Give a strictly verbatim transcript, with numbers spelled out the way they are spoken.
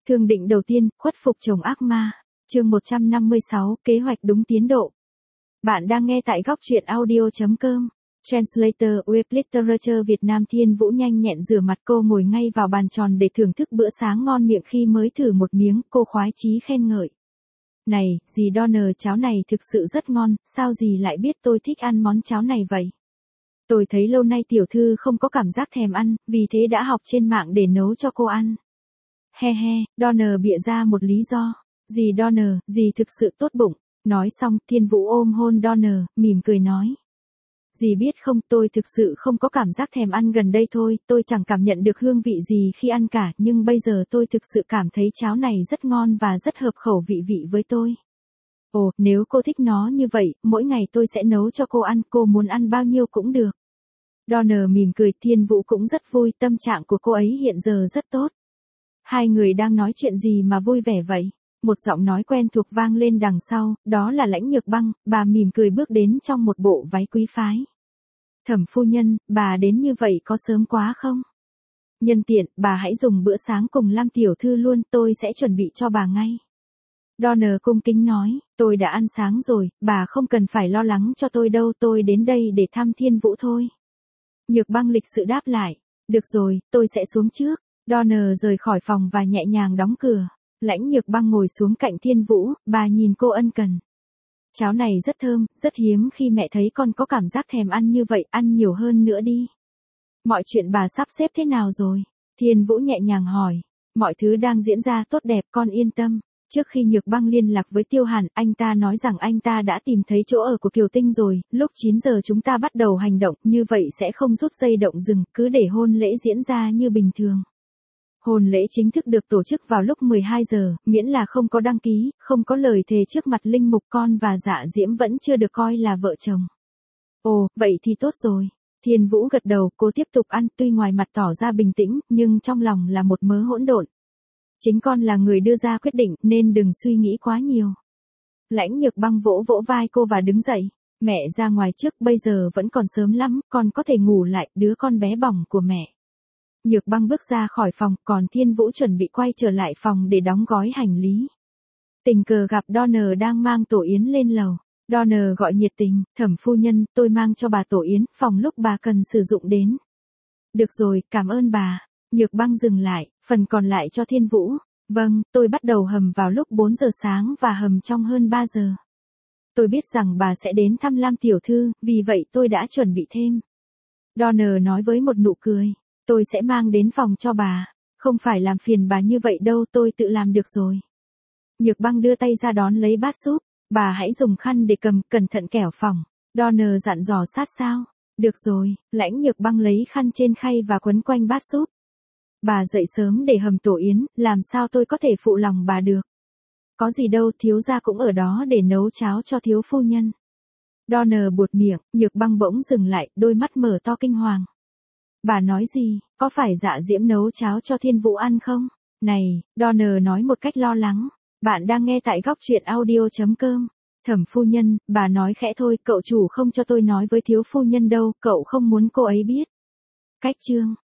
Thương định đầu tiên, khuất phục chồng ác ma. Chương một trăm năm mươi sáu, kế hoạch đúng tiến độ. Bạn đang nghe tại góc truyện audio chấm com. Translator Web Literature Việt Nam. Thiên Vũ nhanh nhẹn rửa mặt, cô ngồi ngay vào bàn tròn để thưởng thức bữa sáng ngon miệng. Khi mới thử một miếng, cô khoái chí khen ngợi. Này, dì Donner, cháo này thực sự rất ngon, sao dì lại biết tôi thích ăn món cháo này vậy? Tôi thấy lâu nay tiểu thư không có cảm giác thèm ăn, vì thế đã học trên mạng để nấu cho cô ăn. He he, Donner bịa ra một lý do. Dì Donner, dì thực sự tốt bụng. Nói xong, Thiên Vũ ôm hôn Donner, mỉm cười nói. Dì biết không, tôi thực sự không có cảm giác thèm ăn gần đây thôi, tôi chẳng cảm nhận được hương vị gì khi ăn cả, nhưng bây giờ tôi thực sự cảm thấy cháo này rất ngon và rất hợp khẩu vị vị với tôi. Ồ, nếu cô thích nó như vậy, mỗi ngày tôi sẽ nấu cho cô ăn, cô muốn ăn bao nhiêu cũng được. Donner mỉm cười, Thiên Vũ cũng rất vui, tâm trạng của cô ấy hiện giờ rất tốt. Hai người đang nói chuyện gì mà vui vẻ vậy? Một giọng nói quen thuộc vang lên đằng sau, đó là Lãnh Nhược Băng, bà mỉm cười bước đến trong một bộ váy quý phái. Thẩm phu nhân, bà đến như vậy có sớm quá không? Nhân tiện, bà hãy dùng bữa sáng cùng Lam tiểu thư luôn, tôi sẽ chuẩn bị cho bà ngay. Donner cung kính nói, tôi đã ăn sáng rồi, bà không cần phải lo lắng cho tôi đâu, tôi đến đây để thăm Thiên Vũ thôi. Nhược Băng lịch sự đáp lại, được rồi, tôi sẽ xuống trước. Donner rời khỏi phòng và nhẹ nhàng đóng cửa. Lãnh Nhược Băng ngồi xuống cạnh Thiên Vũ, bà nhìn cô ân cần. Cháo này rất thơm, rất hiếm khi mẹ thấy con có cảm giác thèm ăn như vậy, ăn nhiều hơn nữa đi. Mọi chuyện bà sắp xếp thế nào rồi? Thiên Vũ nhẹ nhàng hỏi. Mọi thứ đang diễn ra tốt đẹp, con yên tâm. Trước khi Nhược Băng liên lạc với Tiêu Hàn, anh ta nói rằng anh ta đã tìm thấy chỗ ở của Kiều Tinh rồi, lúc chín giờ chúng ta bắt đầu hành động, như vậy sẽ không rút dây động rừng, cứ để hôn lễ diễn ra như bình thường. Hôn lễ chính thức được tổ chức vào lúc mười hai giờ, miễn là không có đăng ký, không có lời thề trước mặt linh mục, con và Dạ Diễm vẫn chưa được coi là vợ chồng. Ồ, vậy thì tốt rồi. Thiên Vũ gật đầu, cô tiếp tục ăn, tuy ngoài mặt tỏ ra bình tĩnh, nhưng trong lòng là một mớ hỗn độn. Chính con là người đưa ra quyết định, nên đừng suy nghĩ quá nhiều. Lãnh Nhược Băng vỗ vỗ vai cô và đứng dậy. Mẹ ra ngoài trước, bây giờ vẫn còn sớm lắm, con có thể ngủ lại, đứa con bé bỏng của mẹ. Nhược Băng bước ra khỏi phòng, còn Thiên Vũ chuẩn bị quay trở lại phòng để đóng gói hành lý. Tình cờ gặp Donner đang mang tổ yến lên lầu. Donner gọi nhiệt tình, Thẩm phu nhân, tôi mang cho bà tổ yến, phòng lúc bà cần sử dụng đến. Được rồi, cảm ơn bà. Nhược Băng dừng lại, phần còn lại cho Thiên Vũ. Vâng, tôi bắt đầu hầm vào lúc bốn giờ sáng và hầm trong hơn ba giờ. Tôi biết rằng bà sẽ đến thăm Lam tiểu thư, vì vậy tôi đã chuẩn bị thêm. Donner nói với một nụ cười. Tôi sẽ mang đến phòng cho bà. Không phải làm phiền bà như vậy đâu, tôi tự làm được rồi. Nhược Băng đưa tay ra đón lấy bát súp. Bà hãy dùng khăn để cầm, cẩn thận kẻo phỏng. Donner dặn dò sát sao. Được rồi, Lãnh Nhược Băng lấy khăn trên khay và quấn quanh bát súp. Bà dậy sớm để hầm tổ yến, làm sao tôi có thể phụ lòng bà được. Có gì đâu, thiếu gia cũng ở đó để nấu cháo cho thiếu phu nhân. Donner buột miệng, Nhược Băng bỗng dừng lại, đôi mắt mở to kinh hoàng. Bà nói gì, có phải Dạ Diễm nấu cháo cho Thiên Vũ ăn không? Này, Donner nói một cách lo lắng. Bạn đang nghe tại góc truyện audio chấm com. Thẩm phu nhân, bà nói khẽ thôi, cậu chủ không cho tôi nói với thiếu phu nhân đâu, cậu không muốn cô ấy biết. Cách chương.